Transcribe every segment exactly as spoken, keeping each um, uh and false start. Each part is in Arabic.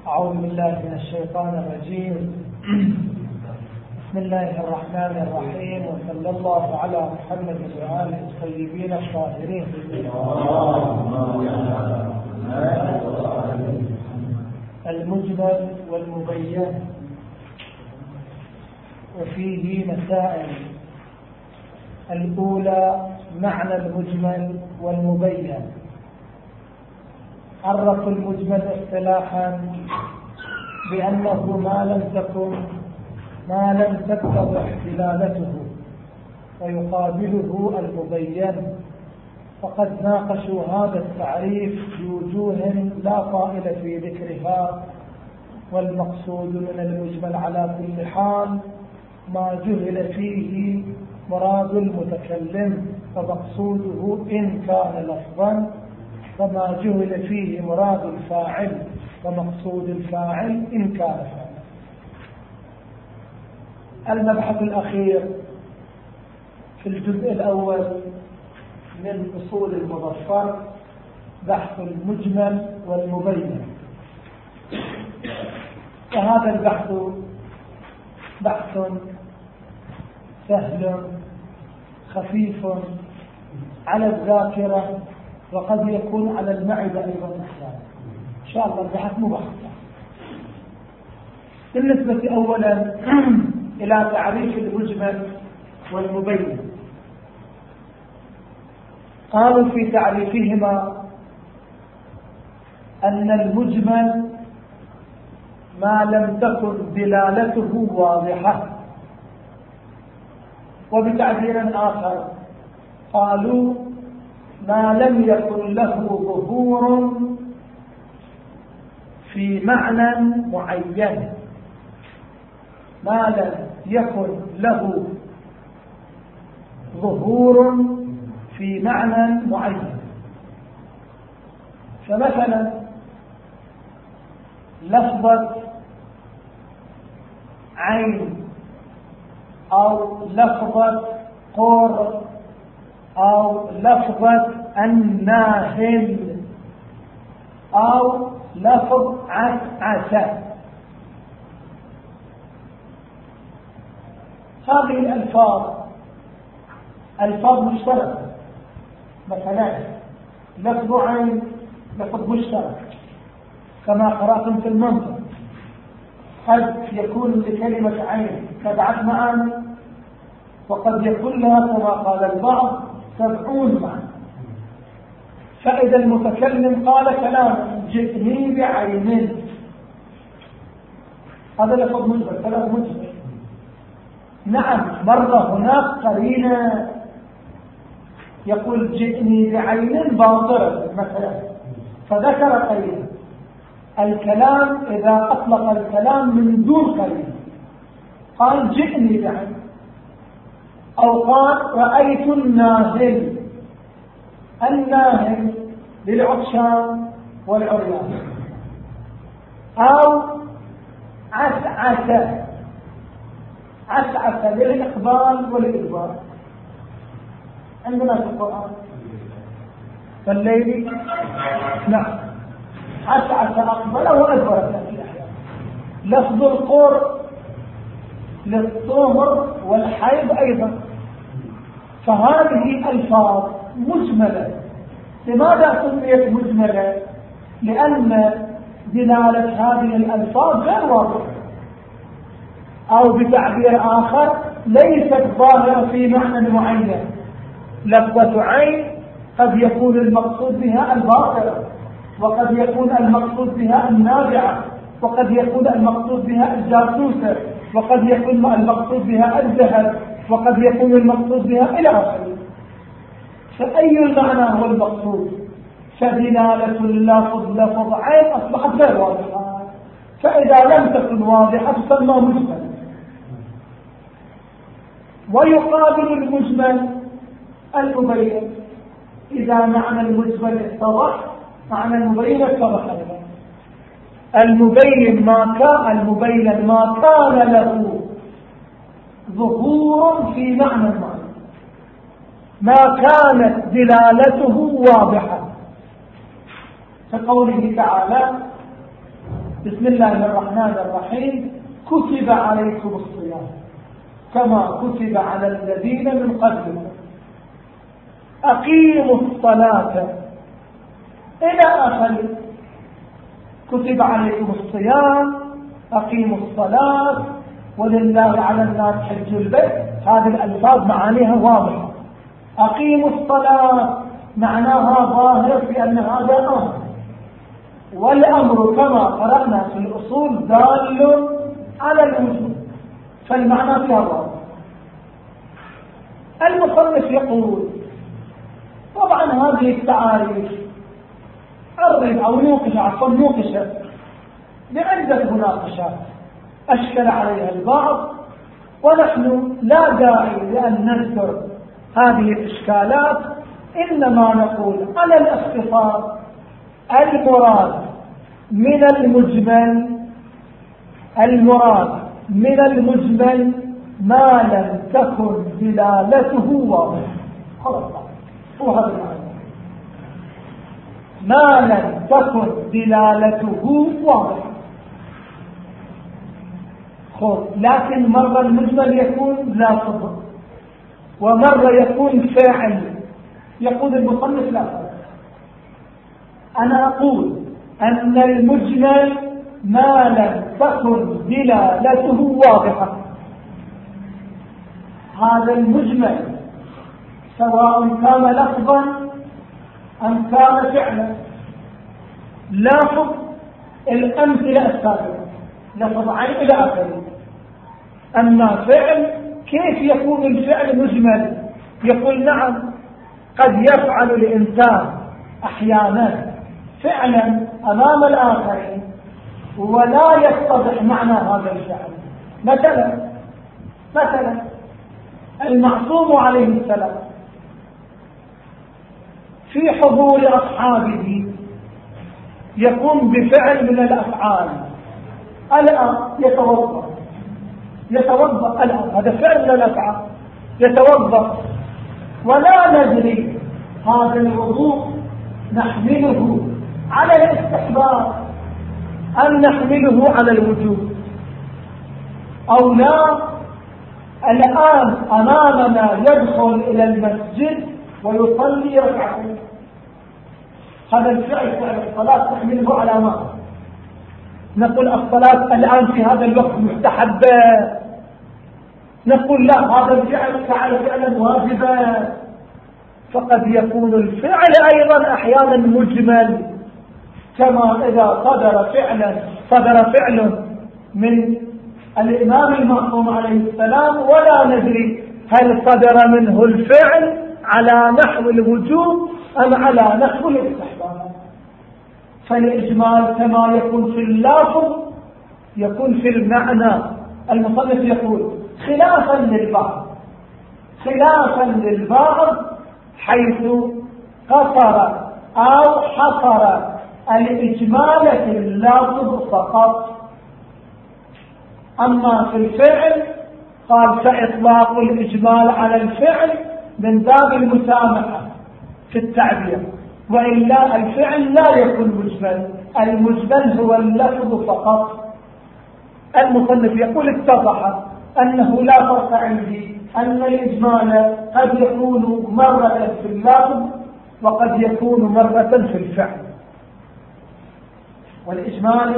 أعوذ بالله من الشيطان الرجيم. بسم الله الرحمن الرحيم، وصلى الله على محمد وآله الطيبين الطاهرين. المجمل والمبين، وفيه مسائل. الأولى معنى المجمل والمبين. عرف المجمل اصطلاحا بأنه ما لم تكن ما لم تتضح دلالته، ويقابله المبين. فقد ناقشوا هذا التعريف بوجوه لا طائل في ذكرها، والمقصود من المجمل على كل حال ما جهل فيه مراد المتكلم، فمقصوده إن كان لفظا، وما جهل فيه مراد الفاعل، ومقصود الفاعل إن كان فاعل. المبحث الأخير في الجزء الأول من أصول المظفر بحث المجمل والمبين. وهذا البحث بحث سهل خفيف على الذاكرة، وقد يكون على المعدة أيضا أحيانا. إن شاء الله البحث مبحث. بالنسبة أولا إلى تعريف المجمل والمبين، قالوا في تعريفهما أن المجمل ما لم تكن دلالته واضحة. وبتعبير آخر قالوا ما لم يكن له ظهور في معنى معين، ما لم يكن له ظهور في معنى معين. فمثلا لفظة عين، أو لفظة قر، أو لفظة الناهل، أو لفظ عسى. هذه الألفاظ ألفاظ مشتركة. مثلا لفظ عين لفظ مشترك كما قرأتم في المنطق. قد يكون لكلمة عين سبعة معاني، وقد يكون لها كما قال البعض سبعون معنى. فإذا المتكلم قال كلام جئني بعين، هذا لفظ مجمل، كلام مجمل. نعم، مرة هناك قرينة يقول جئني بعين باطرة مثلا، فذكر قرينة. الكلام إذا أطلق الكلام من دون قرينة، قال جئني بعين، أو قال رأيت الناهل. الناهل للعطشان والعريان، أو عسعس عسعس للإقبال والإدبار. عندنا في القرآن فالليل نعم عسعس أقبل وأدبر. لفظ القر للطهر والحيض أيضا. فهذه ألفاظ مجملة. لماذا سميت مجملة؟ لأن دلالة هذه الألفاظ غير واضحة، أو بتعبير آخر ليست ظاهرة في معنى معين. لفظة عين قد يكون المقصود بها الباطلة، وقد يكون المقصود بها النافعة، وقد يكون المقصود بها الجاسوسة، وقد يكون المقصود بها الذهب، وقد يكون المقصود بها إلى آخره. فأي المعنى هو المقصود؟ فدلالة اللفظ لفظ عين أصبحت غير واضحة، فإذا لم تكن واضحة تسمى مجمل. ويقابل المجمل المبين. إذا معنى المجمل اتضح، معنى المبين اتضح أيضا. المبين ما كان المبين ما كان له ظهور في معنى المعنى، ما كانت دلالته واضحة، كقوله تعالى بسم الله الرحمن الرحيم كتب عليكم الصيام كما كتب على الذين من قبلكم أقيموا الصلاة إلى آخر كتب عليكم الصيام أقيموا الصلاة ولله على الناس حج البيت. هذه الألفاظ معانيها واضحة. أقيموا الصلاة معناها ظاهر في أن هذا أمر، والأمر كما قرأنا في الأصول دال على الوجوب، فالمعنى فيها واضح. المصنف يقول طبعا هذه التعاريف عرض أو نوقش عفوا نوقشت بعدة مناقشات أشكل عليها البعض، ونحن لا داعي لأن نذكر هذه الإشكالات، إنما نقول على الاختصار المراد من المجمل المراد من المجمل ما لم تكن دلالته واضحة. خلاص هو هذا المعنى، ما لم تكن دلالته واضحة. خذ لكن مرة المجمل يكون لافظ ومرة يكون فاعل. يقول المصنف لا فرق. أنا أقول أن المجمل ما لم تكن دلالته واضحة. هذا المجمل سواء كان لفظا أم كان فعلا. لاحظ الأمثلة السابقة لفظ عين إلى آخره. أما فعل كيف يكون الفعل مجمل؟ يقول نعم قد يفعل الإنسان أحيانا فعلا أمام الآخرين ولا يتضح معنى هذا الفعل. مثلا مثلا المعصوم عليه السلام في حضور أصحابه يقوم بفعل من الأفعال. الآن يتوضأ يتوضأ الآن هذا فعل من الأفعال. يتوضأ ولا ندري هذا الوضوء نحمله على الاستحباب أم نحمله على الوجوب أو لا. الآن أمامنا يدخل إلى المسجد ويصلي ركعتين. هذا الفعل فعل الصلاة نحمله على ما نقول الصلاة الآن في هذا الوقت مستحبة، نقول لا هذا الفعل فعل فعلا واجبا. فقد يكون الفعل أيضا أحيانا مجمل، كما إذا صدر فعلا صدر فعل من الإمام المعصوم عليه السلام ولا ندري هل صدر منه الفعل على نحو الوجوب أم على نحو الاستحباب. فالإجمال كما يكون في اللفظ يكون في المعنى. المصنف يقول خلافا للبعض خلافا للبعض حيث قصر أو حصر الإجمال في اللفظ فقط. أما في الفعل قال فإطلاق الإجمال على الفعل من باب المسامحة في التعبير، وإلا الفعل لا يكون مجمل. المجمل هو اللفظ فقط. المصنف يقول اتضح أنه لا فرق عندي أن الإجمال قد يكون مرة في اللفظ وقد يكون مرة في الفعل. والإجمال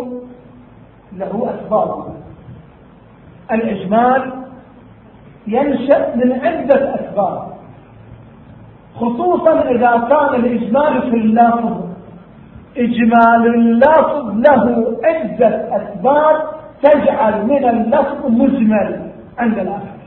له أسباب. الإجمال ينشأ من عدة أسباب، خصوصا إذا كان الإجمال في اللفظ. إجمال اللفظ له عدة أسباب تجعل من اللفظ مجمل عند الآخر.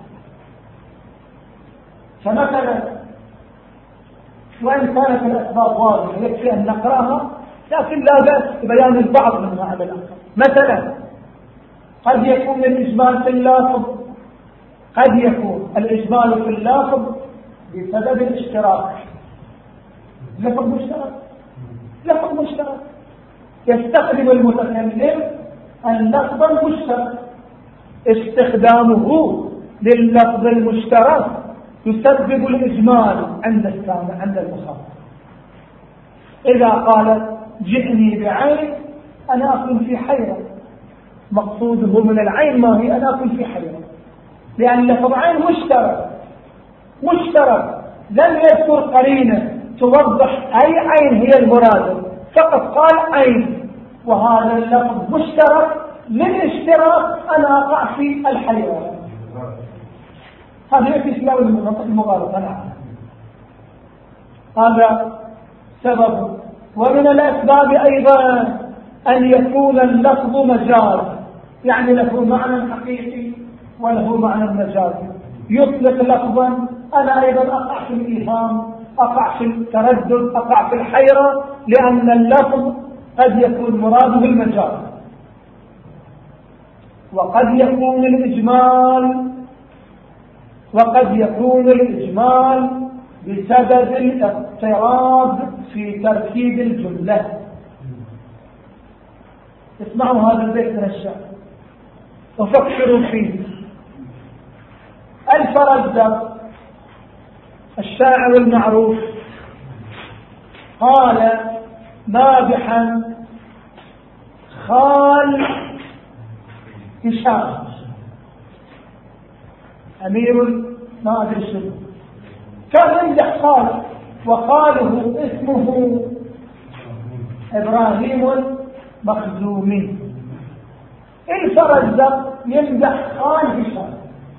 فمثلا وإن كانت الأسباب واضحة يكفي أن نقرأها، لكن لا بأس ببيان البعض منها على الآخر. مثلا قد يكون الإجمال في اللفظ قد يكون الإجمال في اللفظ بسبب الاشتراك. لفظ مشترك لفظ مشترك يستخدم المتكلم اللفظ المشترك. استخدامه لللفظ المشترك يسبب الإجمال عند السامع عند المخاطب. إذا قال جئني بعين أنا أكون في حيرة. مقصوده من العين ما هي؟ أنا أكون في حيرة، لأن لفظ عين مشترك مشترك لم يذكر قرينة توضح أي عين هي المراد، فقط قال عين، وهذا اللفظ مشترك للاشتراك أنا أقع في الحيرة. هذا يأتي سلاو المغالطة. نعم هذا سبب. ومن الأسباب أيضا أن يكون اللفظ مجاز، يعني له معنى حقيقي وله معنى مجازي. يطلق لفظا أنا أيضا أقع في الإيهام، أقع في التردد، أقع في الحيرة، لأن اللفظ قد يكون مراده المجاز. وقد يكون الإجمال وقد يكون الإجمال بسبب الاضطراب في تركيب الجملة. اسمعوا هذا البيت من الشعر وفكروا فيه. الفرزدق الشاعر المعروف قال مادحا خال هشام أمير ما أدري شنو، كان يمدح خال، وخاله اسمه إبراهيم مخزومي. الفرزدق يمدح خال هشام،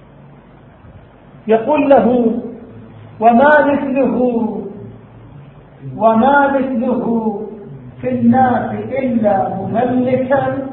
يقول له وما مثله وما مثله في الناس إلا مملكا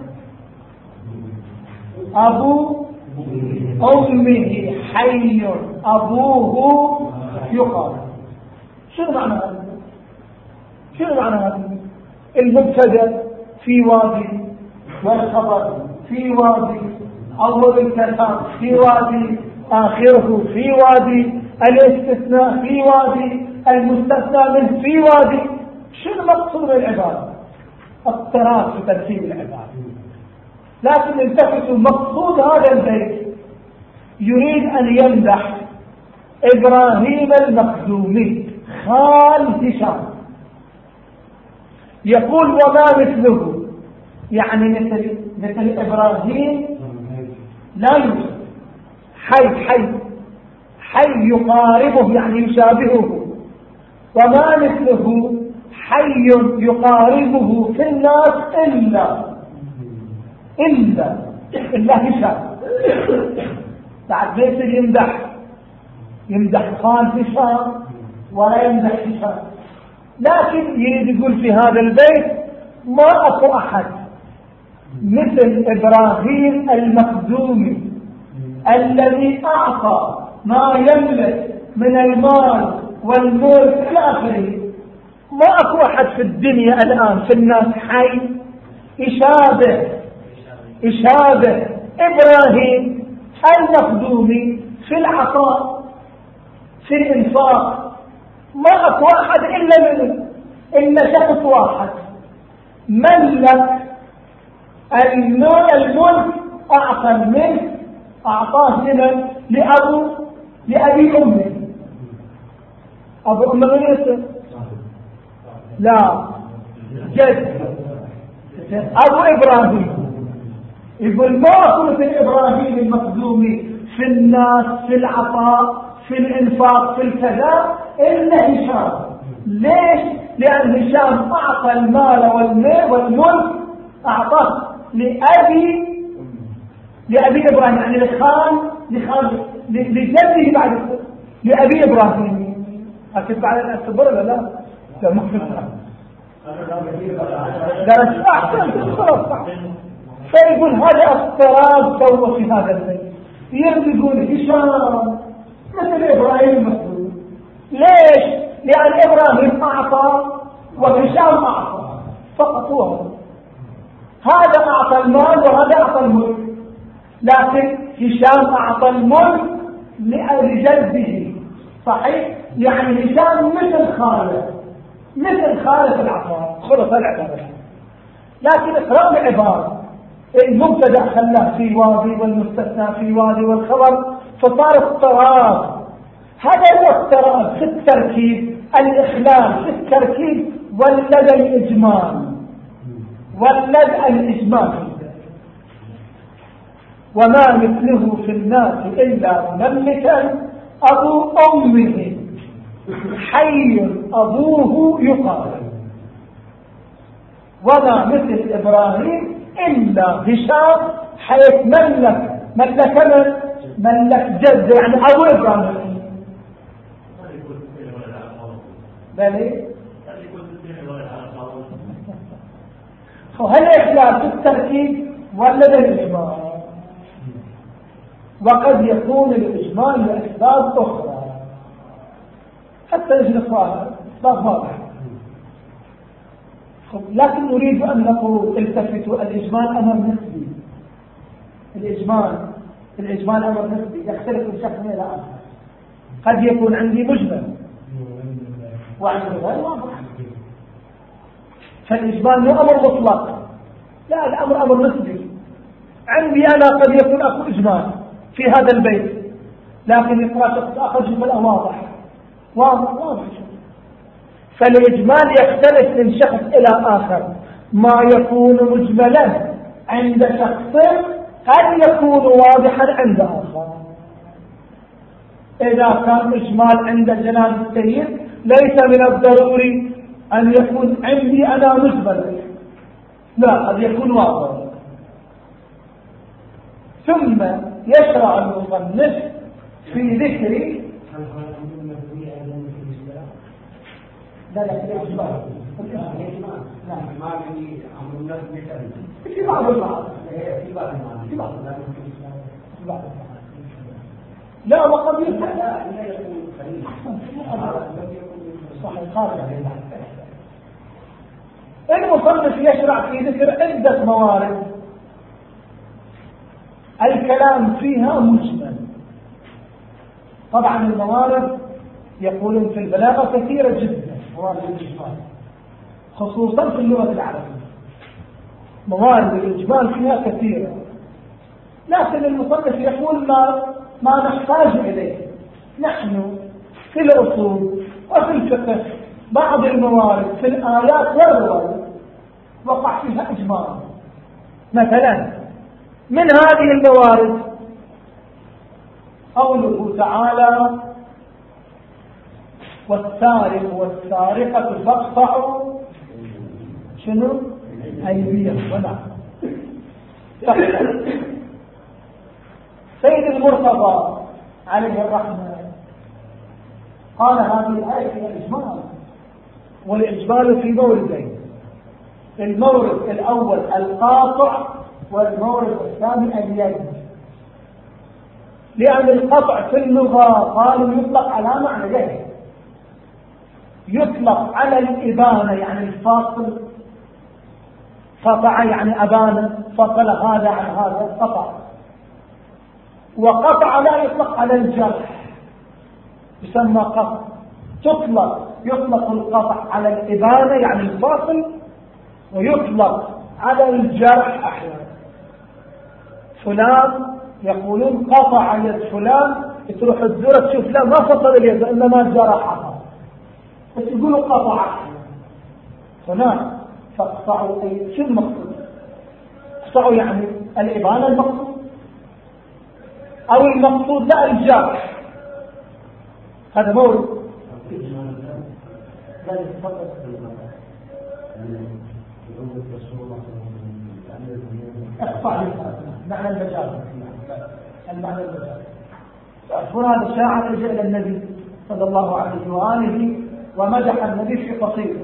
أبو أمه حي أبوه يقال. شنو معنى هذا؟ شنو معنى هذا؟ المبتدأ في وادي والخبر في وادي، أول الكلام في وادي، آخره في وادي، الاستثناء في وادي، المستثنى منه في وادي. شنو مقصود العبارة؟ اضطراب في ترتيب العبارة. لكن التفتوا مقصود هذا البيت يريد أن يمدح إبراهيم المخزومي خال هشام، يقول وما مثله، يعني مثل مثل إبراهيم لا يوجد، حي حي حي يقاربه يعني يشابهه، وما مثله حي يقاربه في الناس إلا إلا إلا هشام. بعد ليس يمدح يمدح خال هشام ولا يمدح هشام، لكن يريد يقول في هذا البيت ما أكو أحد مثل إبراهيم المخزومي الذي أعطى ما يملك من المال والملك إلى آخره. ما أكو أحد في الدنيا الآن في الناس حي يشابه يشابه إبراهيم المخزومي في العطاء في الإنفاق. ما أكو أحد إلا منه، إلا شخص واحد ملك الملك، أعطى الملك أعطاه لمن؟ لأبو لأبي أمه. أبو أمه من يسر؟ لا، جد أبو إبراهيم. يقول ما أكو مثل إبراهيم المخزومي في الناس في العطاء في الإنفاق في الكذا إلا هشام. ليش؟ لأن هشام أعطى المال والملك أعطاه لأبي لأبي إبراهيم، يعني لخال لخال لجده بعد لأبي إبراهيم. أكتب بعد الأكتبر ولا لا؟ لا ما أكتبر درس أحسن صح. فيقول هذا اضطراب سوى في هذا البيت. يقول هشام مثل إبراهيم المخزومي. ليش؟ لأن إبراهيم أعطى وهشام أعطى فقط. هو هذا أعطى المال وهذا أعطى الملك، لكن هشام أعطى الملك لجده. صحيح؟ يعني هشام مثل خالد مثل خالد في العطاء. خلص العبارة. لكن اقرأ العبارة، المبتدأ خلاه في وادي والمستثنى في وادي والخبر، فصار اضطراب. هذا هو اضطراب في التركيب، الإخلال في التركيب ولدى الإجمال ولد الإجمال في ذلك. وما مثله في الناس إلا مملكا أبو أمه حي أبوه يقال. وما مثل إبراهيم إلا هشام حيث ملك ملك من ملك جد يعني أبو إبراهيم. بلي وهل إخلاف التركيب ولا الإجمال؟ وقد يكون الإجمال لأسباب أخرى حتى يجب أسباب واضحة. لكن نريد أن نقول التفتوا الإجمال أمر نسبي. الإجمال الإجمال أمر نسبي يختلف من شخص إلى آخر. قد يكون عندي مجمل وعندي غير واضح. فالإجمال مو أمر مطلق، لا الأمر أمر نسبي. عندي أنا قد يكون أكو إجمال في هذا البيت، لكن يقرأ شخص آخر جملة واضح واضح واضح. فالإجمال يختلف من شخص إلى آخر. ما يكون مجملا عند شخص قد يكون واضحا عند آخر. إذا كان إجمال عند جناب السيد ليس من الضروري أن يكون عندي أنا مجمل، لا قد يكون واضح. ثم يشرع المصنف في ذكر لا لا الإجمال في بعض البعض في بعض في بعض لا وقد يكون لا يكون صحيح خارج. المصنف يشرع في ذكر عدة موارد الكلام فيها مجمل. طبعا الموارد يقولون في البلاغة كثيرة جدا، موارد الإجمال خصوصا في اللغة العربية موارد الإجمال فيها كثيرة، لكن المصنف يقول ما, ما نحتاج إليه. نحن في الأصول وفي الفقه بعض الموارد في الآيات والروايات وقع فيها إجمال. مثلا من هذه الموارد قوله تعالى والسارق والسارقة فاقطعوا شنو أيديهم ولا سيد المرتضى عليه الرحمة قال هذه الآية هي الإجمال، والإجمال في موردين: المورد الأول القاطع والمورد الثاني اليد. لأن القطع في اللغة قالوا يطلق على معنيين: يطلق على الإبانة يعني الفاصل، قطع يعني أبانة فصل هذا عن هذا قطع. وقطع لا يطلق على الجرح يسمى قطع. تطلق يطلق القطع على الإبانة يعني الفاصل، ويطلق على الجرح أحيانا. فلان يقولون قطع يد فلان، تروح الزورة تشوف لا ما فصل اليد إنما جرحها، بس يقولوا قطع فلان. فاقطعوا أي شو المقصود؟ اقطعوا يعني الإبانة المقصود، أو المقصود لا الجرح. هذا مورد اقطع معنى المجاز. المعنى المجاز هذا الشاعر رجع إلى النبي صلى الله عليه وآله ومدح النبي في قصيده،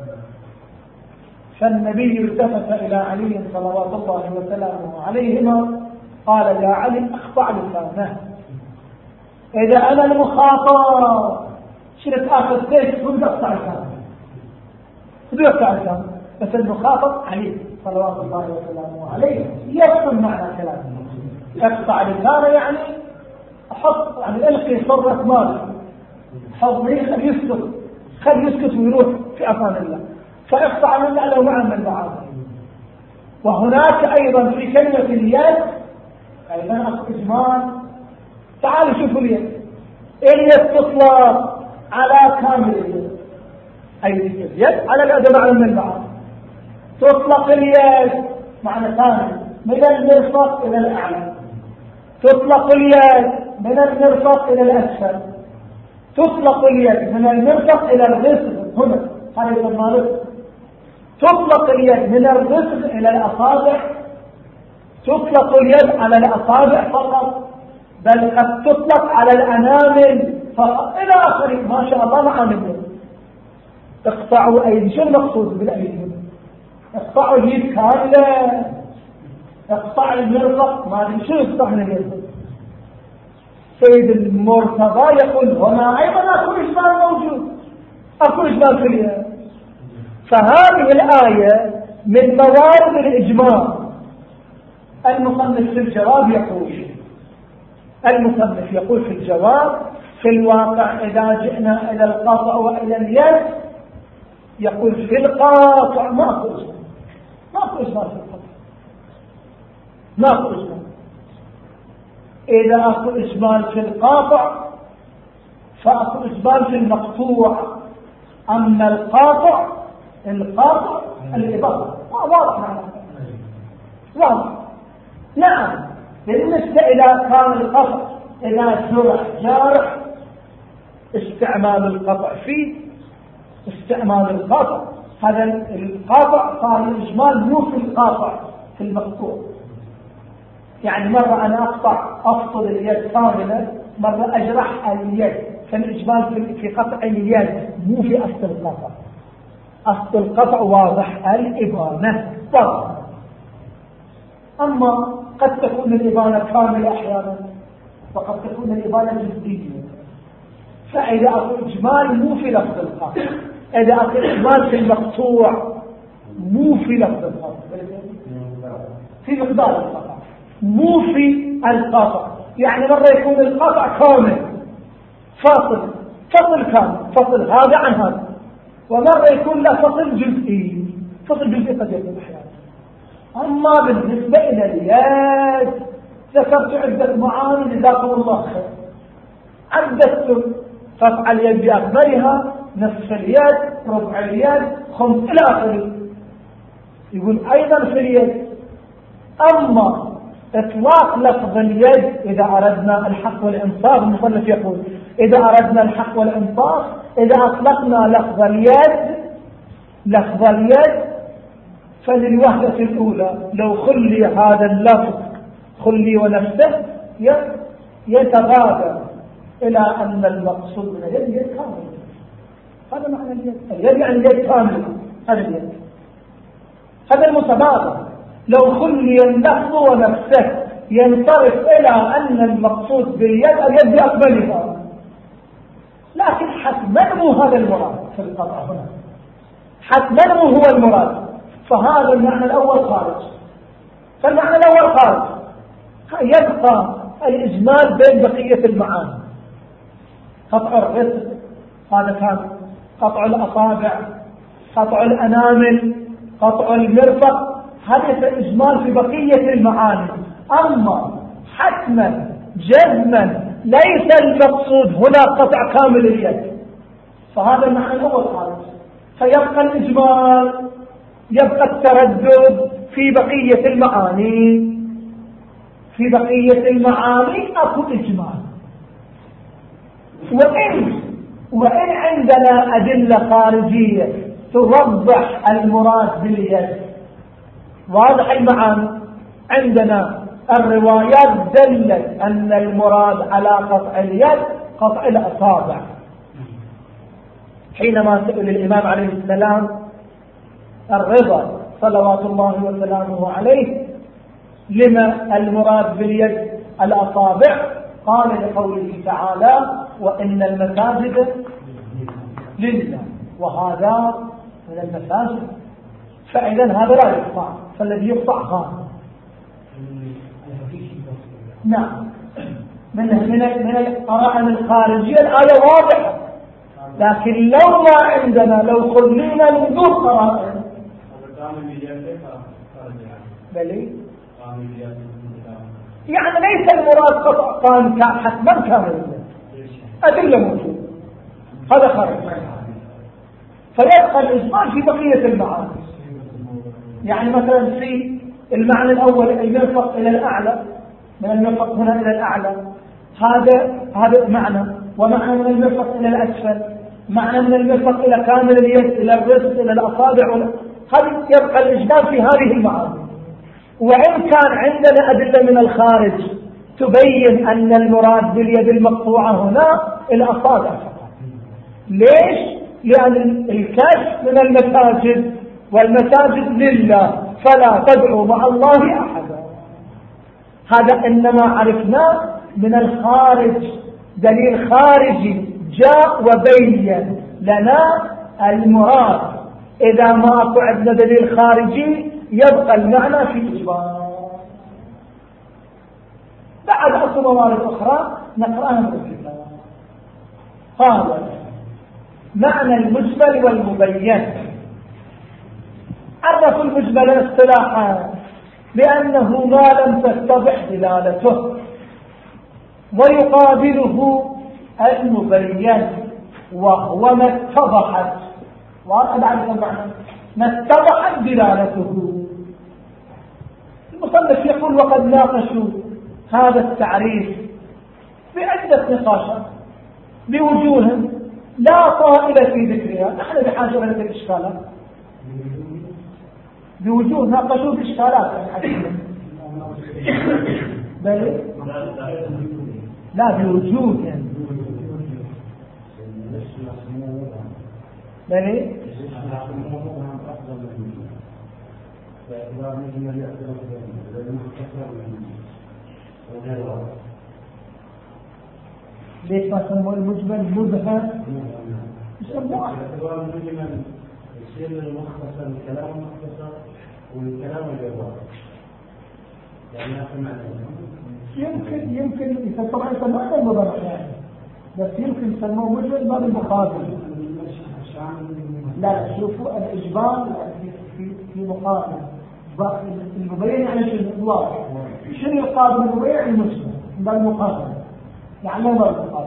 فالنبي التفت إلى علي صلوات الله وسلامه عليهما قال يا علي اقطع لسانه. إذا أنا المخاطب شرك آخر سيف كنت أقطع لسانه كنت أقطع لسانه، بس المخاطب علي صلوات الله وسلامه عليه يفهم معنى كلامه. اقطع لسانه يعني أحط يعني ألقي صرة مالي حظيه خل يسكت خل يسكت ويروح في أمان الله، فاقطع من له معنى من بعض. وهناك أيضا في كلمة اليد أيضا أخذ إجمال. تعالوا شوفوا اليد. اليد تطلق على كامل اليد، أي اليد على الأدب على من بعض، تطلق اليد معنى ثاني من المرفق إلى الأعلى، تطلق اليد من المرفق إلى الأسفل، تطلق اليد من المرفق إلى الرسغ هنا، هذا يسمى رسغ. تطلق اليد من الرسغ إلى الأصابع، تطلق اليد على الأصابع فقط، بل قد تطلق على الأنامل فقط إلى آخره. ما شاء الله معامل اقطعوا أيدي. شو المقصود بالأيدي؟ اقطعوا اليد كاملة، اقطع المرفق، ما ادري شو يقطع من اليد. سيد المرتضى يقول هنا أيضا أكو إجمال موجود، أكو إجمال في اليد. فهذه الآية من موارد الإجمال. المصنف في الجواب يقول المصنف يقول في الجواب في الواقع إذا جئنا إلى القطع وإلى اليد يقول في القاطع ماكو إجمال، ماكو إجمال في القطع، ماكو إجمال. إذا أكو إجمال في القاطع فأكو إجمال في المقطوع. أما القاطع القاطع الإباحة واضح معنا واضح. نعم بالنسبة إلى كان القطع إذا جرح جارح استعمال القطع فيه استعمال القطع، هذا القاطع صار الإجمال مو في القاطع في المقطوع. يعني مرة أنا أقطع أفصل اليد كاملة، مرة أجرح اليد، فالإجمال في قطع اليد مو في أصل القطع. أصل القطع واضح الإبانة واضح. أما قد تكون الإبانة كاملة أحيانا وقد تكون الإبانة جزئية. فإذا أكو إجمال مو في لفظ القطع، إذا أكو إجمال في المقطوع مو في لفظ القطع، في مقدار القطع مو في القطع. يعني مرة يكون القطع كامل فاصل فصل كامل فصل هذا عن هذا، ومرة يكون له فصل جزئي فصل جزئي قد يكون أحيانا. أما بالنسبة إلى اليد ذكرت عدة معاني جزاكم الله خير. عدت قطع اليد بأكملها، نصف اليد، ربع اليد، خمس إلى آخره. يقول أيضا في اليد. أما إطلاق لفظ اليد إذا أردنا الحق والإنصاف، المصنف يقول إذا أردنا الحق والإنصاف إذا أطلقنا لفظ اليد لفظ اليد فللوهلة الأولى لو خلي هذا اللفظ خلي ونفسه يتغادر إلى أن المقصود من اليد اليد كامل. هذا معنى اليد. اليد يعني اليد كامل، هذا اليد، هذا المتبادر. لو خلي اللفظ ونفسه ينصرف إلى أن المقصود باليد اليد بأكملها، لكن حتما مو هذا المراد في القطع هنا، حتما مو هو المراد. فهذا المعنى الأول خارج. فالمعنى الأول خارج، يبقى الإجمال بين بقية المعاني. قطع الرزق هذا كان قطع الأصابع، قطع الأنامل، قطع المرفق، هذا الإجمال في بقية المعاني. أما حتما جزما ليس المقصود هنا قطع كامل اليد، فهذا المعنى الأول خارج. فيبقى الإجمال، يبقى التردد في بقية المعاني. في بقية المعاني أكو إجمال. وإن وإن عندنا أدلة خارجية توضح المراد باليد واضح المعاني، عندنا الروايات دلت أن المراد على قطع اليد قطع الأصابع. حينما سئل الإمام عليه السلام الرضا صلوات الله وسلامه عليه لما المراد باليد الأصابع، قال لقوله تعالى وإن المساجد لله، وهذا من المساجد، فإذا هذا لا يقطع، فالذي يقطع هذا. نعم من من من القرائن الخارجية الآية واضحة، لكن لو ما عندنا لو خلينا من دون قرائن بلي يعني ليس المراد قطع قام حتما كامل، أدلة موجودة، هذا خارج. فيبقى الإجمال في بقية المعاني. يعني مثلا في المعنى الأول المرفق إلى الأعلى، من المرفق هنا إلى الأعلى، هذا هذا معنى. ومعنى من المرفق إلى الأسفل، معنى من المرفق إلى كامل اليد، إلى الرزق، إلى الأصابع. هذه يبقى الإجمال في هذه المعاني. وإن كان عندنا أدلة من الخارج تبين أن المراد باليد المقطوعة هنا الأصابع فقط. ليش؟ لأن الكشف من المساجد، والمساجد لله، فلا تدعوا مع الله أحدا. هذا إنما عرفناه من الخارج، دليل خارجي جاء وبين لنا المراد. إذا ما أكو عندنا دليل خارجي يبقى المعنى في إجمال. بعد أكو موارد أخرى نقرأها من الكتاب. قال معنى المجمل والمبين. عرف المجمل اصطلاحا لأنه ما لم تتضح دلالته، ويقابله المبين وهو ما اتضحت، وأنا أعرف المعنى ما اتضحت دلالته. المصنف يقول وقد ناقشوا هذا التعريف بعدة نقاشات بوجوه لا طائل في ذكرها. نحن بحاجة إلى الإشكالات، بوجوه ناقشوا بإشكالات بل لا بوجوه يعني. بل ليش ما سموه المجمل مبهم؟ يسموه يصير المختصر الكلام المختصر والكلام الجواب، يعني نفس المعنى. يمكن يمكن طبعا يسموه المضارع يعني، بس يمكن يسموه مجمل ما بالمقابل. لا شوفوا الإجمال في في مقابل المبين يعني شنو الواضح، شنو يقابل المبين المجمل بالمقابل، يعني ما بالمقابل.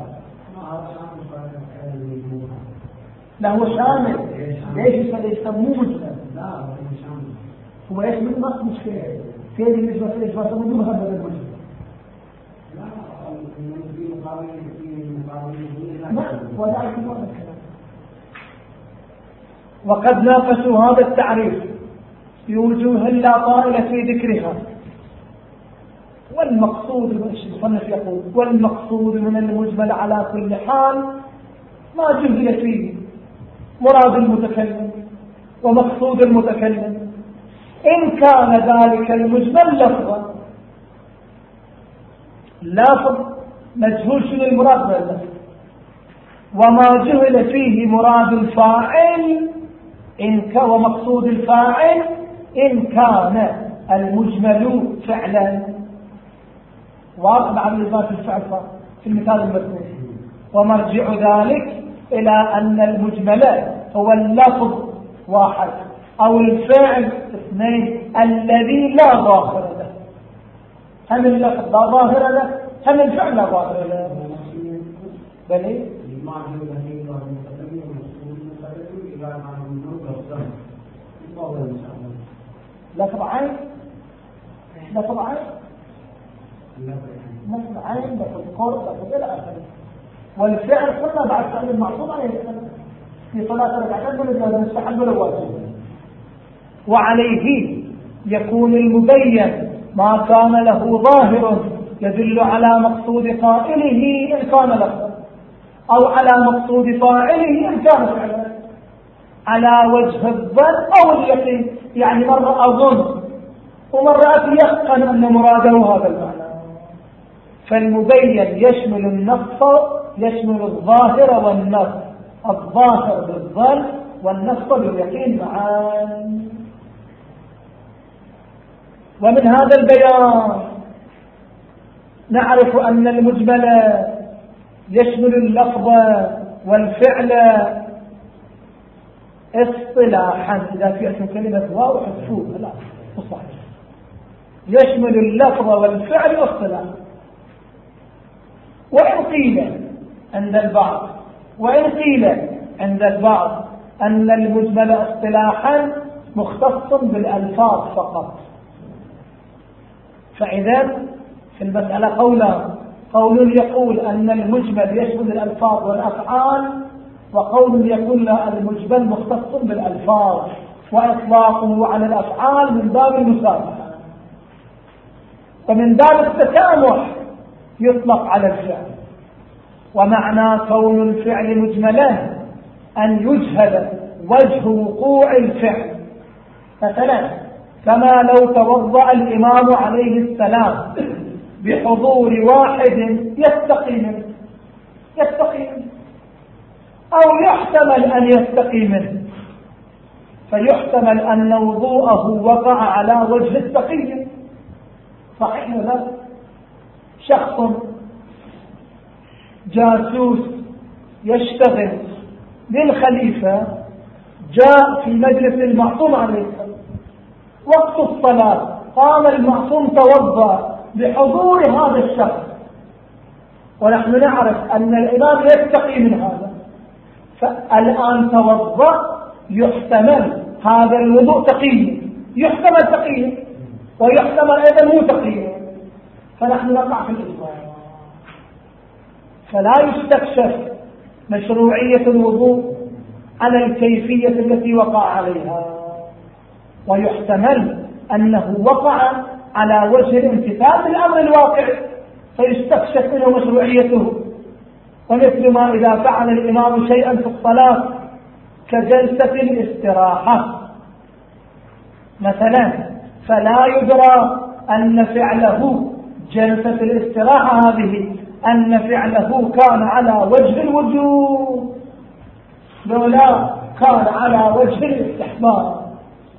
لا هو شامل. ليش يسموه مجمل؟ لا هو شامل. هو ايش من نص مشكله في هذه النسبه في الاسباب سموه مهمه المجمل. لا في مقابل في مقابل لا ولا يكون هذا الكلام. وقد ناقشوا هذا التعريف في وجوه لا طائل في ذكرها. والمقصود المصنف يقول والمقصود من المجمل على كل حال ما جهل فيه مراد المتكلم ومقصود المتكلم، إن كان ذلك المجمل لفظا. لفظ مجهول شنو المراد باللفظ، وما جهل فيه مراد الفاعل إن كان ومقصود الفاعل إن كان المجمل فعلا. واضح عن إثبات الفعل في المثال المذكور. ومرجع ذلك إلى أن المجمل هو اللفظ واحد أو الفعل اثنين الذي لا ظاهر له. هم اللفظ لا ظاهر له، هم الفعل لا ظاهر له. بل لفظ عين، لفظ عين، لفظ عين، لفظ قرب، لفظ إلى آخره. والفعل قلنا بعد فعل المعصوم عليه السلام في صلاة ركعتين من المستحب والواجب. وعليه يكون المبين ما كان له ظاهر يدل على مقصود قائله إن كان لفظا، أو على مقصود فاعله إن كان فعلا، على وجه الظن أو اليقين. يعني مرة أظن ومرة يقن أن مراده هذا المعنى. فالمبين يشمل النص، يشمل الظاهر والنص، الظاهر بالظن والنص باليقين معا. ومن هذا البيان نعرف أن المجمل يشمل اللفظ والفعل اصطلاحا. إذا فيها كلمة واو حذفوها، لا صحيح. يشمل اللفظ والفعل اصطلاحا. وإن قيل عند البعض وإن قيل عند البعض أن المجمل اصطلاحا مختص بالألفاظ فقط. فإذا في المسألة قولان: قول يقول أن المجمل يشمل الألفاظ والأفعال، وقول يقول لا، المجمل مختص بالألفاظ وإطلاقه على الأفعال من باب المسامحة، ومن باب التسامح يطلق على الفعل. ومعنى كون الفعل مجملا أن يجهل وجه وقوع الفعل. مثلا كما لو توضأ الإمام عليه السلام بحضور واحد يستقي منه يستقي منه أو يحتمل أن يستقي منه، فيحتمل أن وضوءه وقع على وجه التقي. صحيح ولا؟ شخص جاسوس يشتغل للخليفة جاء في مجلس المعصوم عليه السلام وقت الصلاة، قام المعصوم توضأ بحضور هذا الشخص، ونحن نعرف أن الإمام يستقي من هذا، فالآن توضأ، يحتمل هذا الوضوء تقي، يحتمل تقي ويحتمل أيضا مو تقي، فنحن نقع في الإجماع. فلا يستكشف مشروعية الوضوء على الكيفية التي وقع عليها، ويحتمل أنه وقع على وجه الامتثال للأمر الواقع فيستكشف منه مشروعيته. ومثل ما إذا فعل الإمام شيئا في الصلاة كجلسة الاستراحة مثلا، فلا يدرى أن فعله جلسة الاستراحة هذه أن فعله كان على وجه الوجوب لولا كان على وجه الاستحباب.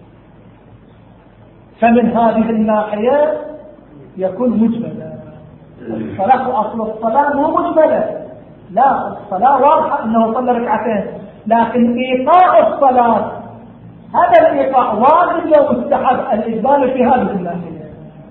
فمن هذه الناحية يكون مجملا. الصلاة أصل الصلاة مو مجملة، لا، الصلاة واضحة أنه صلى ركعتين، لكن إيقاع الصلاة هذا الإيقاع واجب لو مستحب. الإجمال في هذه الناحية،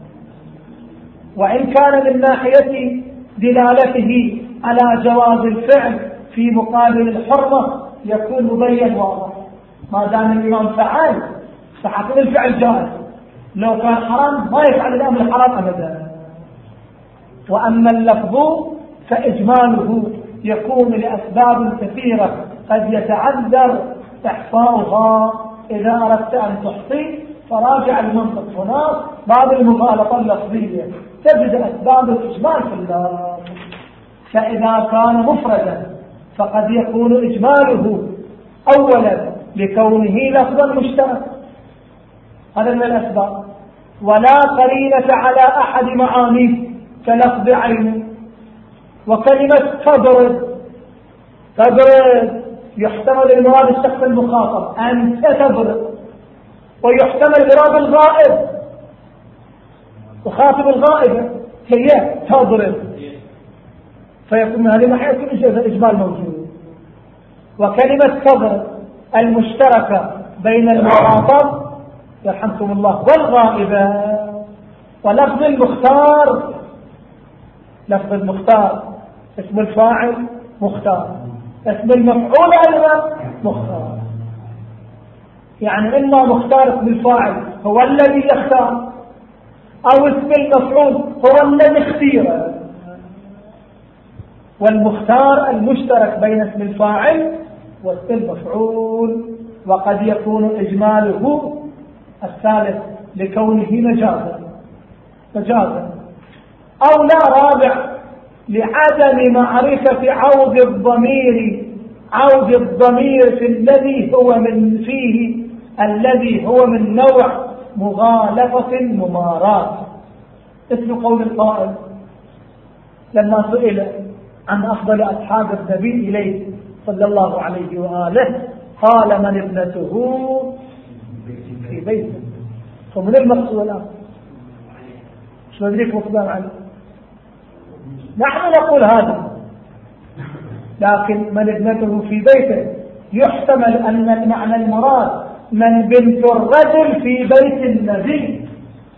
وإن كان من ناحية دلالته على جواز الفعل في مقابل الحرمة يكون مبين واضح. ما دام الإمام فعل فحكم الفعل جائز، لو كان حرام ما يفعل الأمر الحرام أبدا. وأما اللفظ فإجماله يكون لأسباب كثيرة قد يتعذر إحصاؤها. إذا أردت أن تحصي فراجع المنطق هنا بعض المغالطة اللفظية تجد أسباب الإجمال في اللفظ. فإذا كان مفردا فقد يكون إجماله أولا لكونه لفظا مشترك، هذا من الأسباب، ولا قرينة على أحد معانيه كلفظ عين. وكلمة تضرب تضرب يحتمل المراد الشخص المخاطب أنت تضرب، ويحتمل مراد الغائب وخاطب الغائبة هي تضرب، فيكون من هذه الناحية كل شيء الإجمال موجود. وكلمة تضرب المشتركة بين المخاطب يرحمكم الله والغائبة. ولفظ المختار، لفظ المختار اسم الفاعل مختار، اسم المفعول أيضا مختار، يعني إما مختار اسم الفاعل هو الذي يختار، أو اسم المفعول هو الذي اختير. والمختار المشترك بين اسم الفاعل واسم المفعول. وقد يكون إجماله الثالث لكونه مجازا مجازا أو لا رابع لعدم معرفة عود الضمير عود الضمير في الذي هو من فيه الذي هو من نوع مغالطة المماراة. مثل قول القائل لما سئل عن أفضل أصحاب النبي إليه صلى الله عليه وآله قال من ابنته في بيته. فمن المقصود الآن شو ندريك مقدام عنه؟ نحن نقول هذا، لكن من ابنته في بيته يحتمل أن معنى المراد من بنت الرجل في بيت النبي،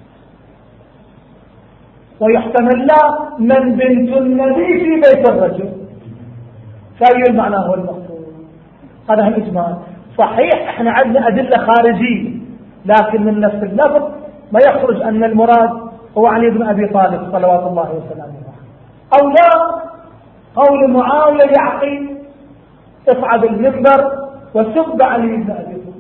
ويحتمل لا من بنت النبي في بيت الرجل. فأي المعنى هو المقصود؟ هذا الإجمال صحيح. احنا عندنا أدلة خارجية لكن من نفس اللفظ ما يخرج أن المراد هو علي بن أبي طالب صلوات الله وسلامه. أو لا، قول معاوية لعقيل اصعد المنبر وسب علي بن أبي طالب،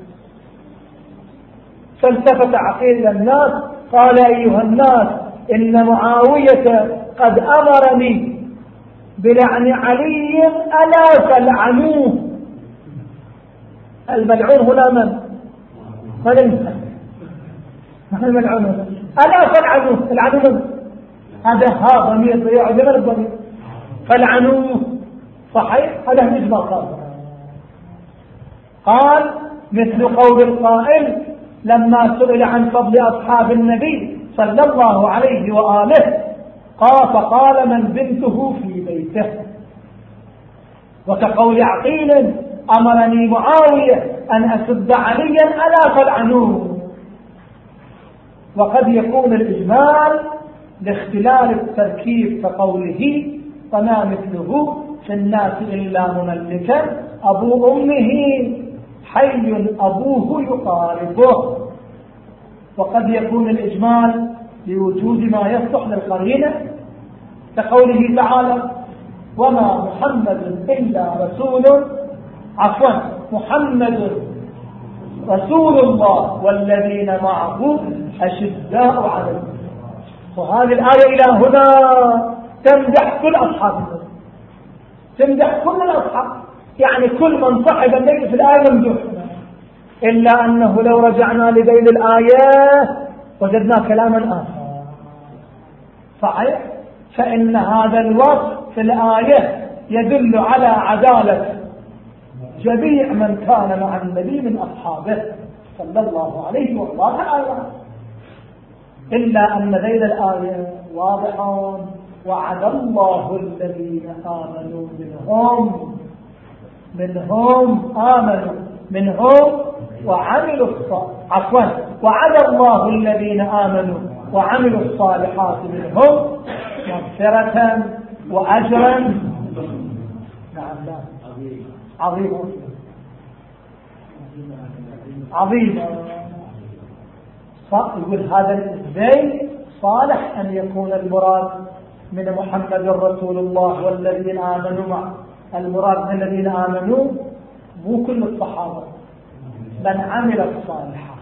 فالتفت عقيل إلى الناس قال أيها الناس إن معاوية قد أمرني بلعن علي ألا فلعنوه. الملعون هنا من؟ من المسلم؟ من الملعون هنا؟ ألا فلعنوه. العنوه من؟ هذا ها ضمير يعود من الضمير فلعنوه. صحيح؟ هذا مجمع قال قال مثل قول القائل لما سئل عن فضل أصحاب النبي صلى الله عليه وآله قال فقال من بنته في بيته. وكقول عقيل أمرني معاوية أن أسد عليا ألا فلعنوه. وقد يكون الإجمال لاختلال التركيب كقوله فما مثله في الناس إلا مملكا أبو أمه حي أبوه يقاربه. وقد يكون الإجمال لوجود ما يصلح للقرينة كقوله تعالى وما محمد إلا رسول عفوا محمد رسول الله والذين معه أشداء على الكفار. وهذه الآية إلى هنا تمدح كل أصحاب النبي، تمدح كل الأصحاب، يعني كل من صحب النبي في الآية ممدوح، إلا أنه لو رجعنا لذيل الآية وجدنا كلاما آخر. صحيح؟ فإن هذا الوصف في الآية يدل على عدالة جميع من كان مع النبي من أصحابه صلى الله عليه وآله، إلا أن ذيل الآية واضح وعد الله الذين آمنوا منهم منهم آمنوا منهم وعملوا الصالحات عفوا وعد الله الذين آمنوا وعملوا الصالحات منهم مغفرة وأجرا نعم لا عظيم عظيم. يقول هذا الذيل صالح أن يكون المراد من محمد رسول الله والذين آمنوا معه. المراد من الذين آمنوا مو كل الصحابة، من عمل الصالحات،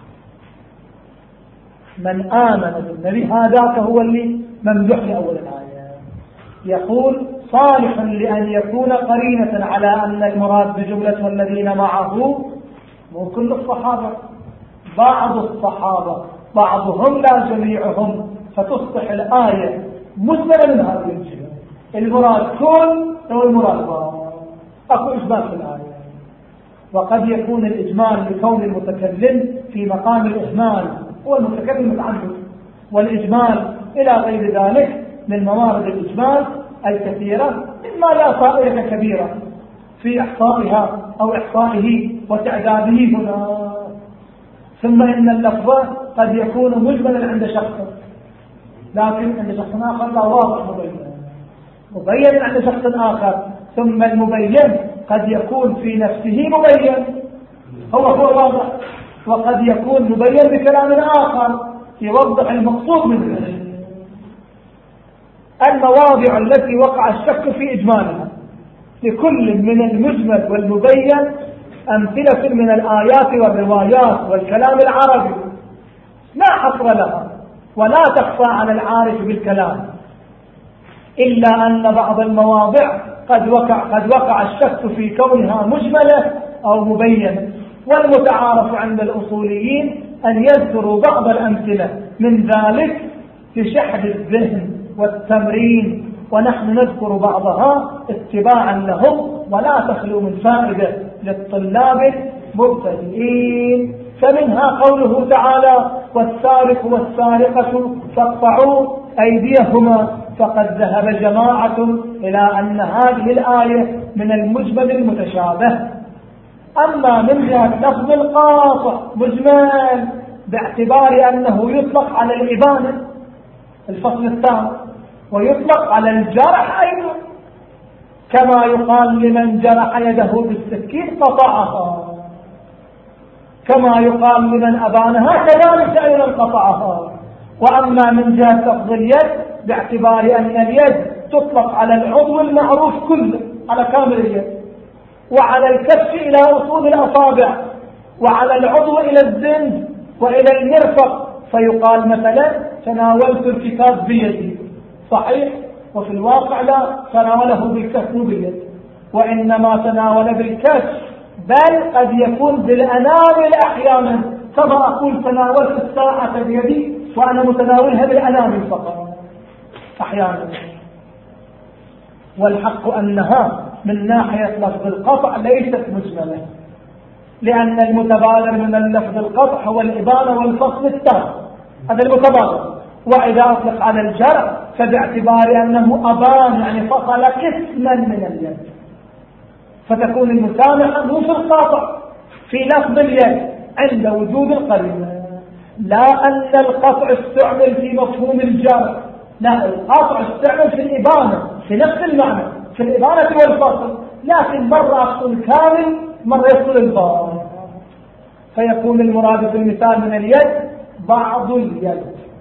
من آمن بالنبي هذاك هو اللي ممدوح لأول الآية. يقول صالح لأن يكون قرينة على أن المراد بجملة الذين معه مو كل الصحابة، بعض الصحابة بعضهم لا جميعهم، فتصبح الآية مجملة من هذه الجهة. المراد كل هو المراد أكو إجمال في الآية. وقد يكون الإجمال لكون المتكلم في مقام الإجمال هو المتكلم متعدد، والإجمال إلى غير ذلك من موارد الإجمال الكثيرة مما لا فائدة كبيرة في إحصائها أو إحصائه وتعداده هنا. ثم إن اللفظ قد يكون مجملا عند شخص، لكن عند شخص آخر لا واضح مبين، مبين عند شخص آخر. ثم المبين قد يكون في نفسه مبين هو هو واضح، وقد يكون مبين بكلام آخر يوضح المقصود منه. المواضع التي وقع الشك في إجمالها لكل من المجمل والمبين أمثلة من الآيات والروايات والكلام العربي لا حصر لها ولا تخفى على العارف بالكلام، إلا أن بعض المواضع قد وقع, قد وقع الشك في كونها مجملة أو مبينة. والمتعارف عند الأصوليين أن يذكروا بعض الأمثلة من ذلك لشحذ الذهن والتمرين، ونحن نذكر بعضها اتباعا لهم ولا تخلو من فائدة للطلاب المبتدئين. فمنها قوله تعالى والسارق والسارقة فاقطعوا أيديهما، فقد ذهب جماعة إلى أن هذه الآية من المجمل المتشابه. أما من جهة لفظ القاطع مجمل باعتبار أنه يطلق على الإبانة الفصل الثاني ويطلق على الجرح أيضا، كما يقال لمن جرح يده بالسكين قطعها، كما يقال لمن أبانها كذلك أيضا قطعها. وأما من جهة لفظ اليد باعتبار أن اليد تطلق على العضو المعروف كله على كامل اليد، وعلى الكف إلى أصول الأصابع، وعلى العضو إلى الزند وإلى المرفق، فيقال مثلا تناولت الكتاب بيدي، صحيح، وفي الواقع لا، تناوله بالكف مو باليد، وإنما تناول بالكف، بل قد يكون بالأنامل أحيانا، كما أقول تناولت الساعة بيدي وأنا متناولها بالأنامل فقط أحيانا. والحق أنها من ناحية لفظ القطع ليست مجملة، لأن المتبادر من اللفظ القطع هو الإبانة والفصل التام، هذا المتبادر. وإذا أطلق على الجرح فباعتبار أنه أبان يعني فصل قسما من اليد، فتكون المسامحة مو في القاطع في لفظ اليد عند وجود القرينة، لا أن القطع استعمل في مفهوم الجرح، لا، القطع استعمل في الإبانة في نفس المعنى، في الإبانة والفصل، لكن مرة أصل كامل مرة يصل البعض، فيكون المراد في المثال من اليد بعض اليد،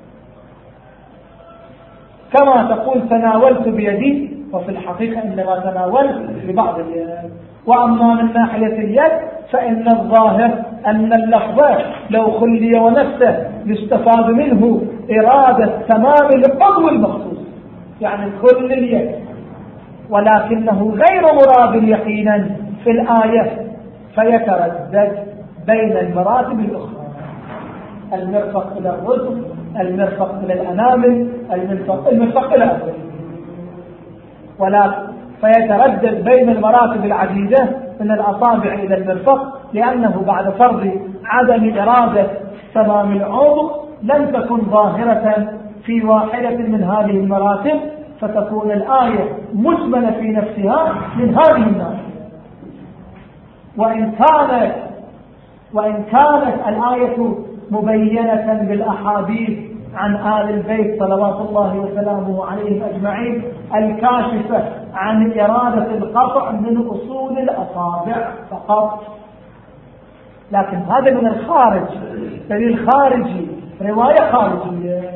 كما تقول تناولت بيدي وفي الحقيقة إنما تناولت ببعض اليد. وأما من ناحية اليد فإن الظاهر أن اللفظ لو خلي ونفسه يستفاد منه إرادة تمام العضو المخصوص، يعني كل اليد، ولكنه غير مراد يقينا في الآية، فيتردد بين المراتب الأخرى، المرفق إلى الرزق، المرفق إلى الأنامل، المرفق, المرفق إلى الرزق، ولا فيتردد بين المراتب العديدة من الأصابع إلى المرفق، لأنه بعد فرض عدم إرادة تمام العضو لم تكن ظاهرة في واحدة من هذه المراتب، فتكون الآية مجملة في نفسها من هذه الناحية. وإن كانت وإن كانت الآية مبينة بالأحاديث عن آل البيت صلوات الله وسلامه عليهم أجمعين الكاشفة عن إرادة القطع من أصول الأصابع فقط، لكن هذا من الخارج، دليل خارجي، رواية خارجية،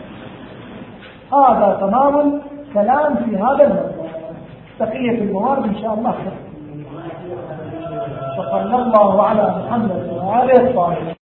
هذا تمام كلام في هذا الموضوع. بقية الموارد إن شاء الله. وصلى الله على محمد وعلى آله الطاهرين.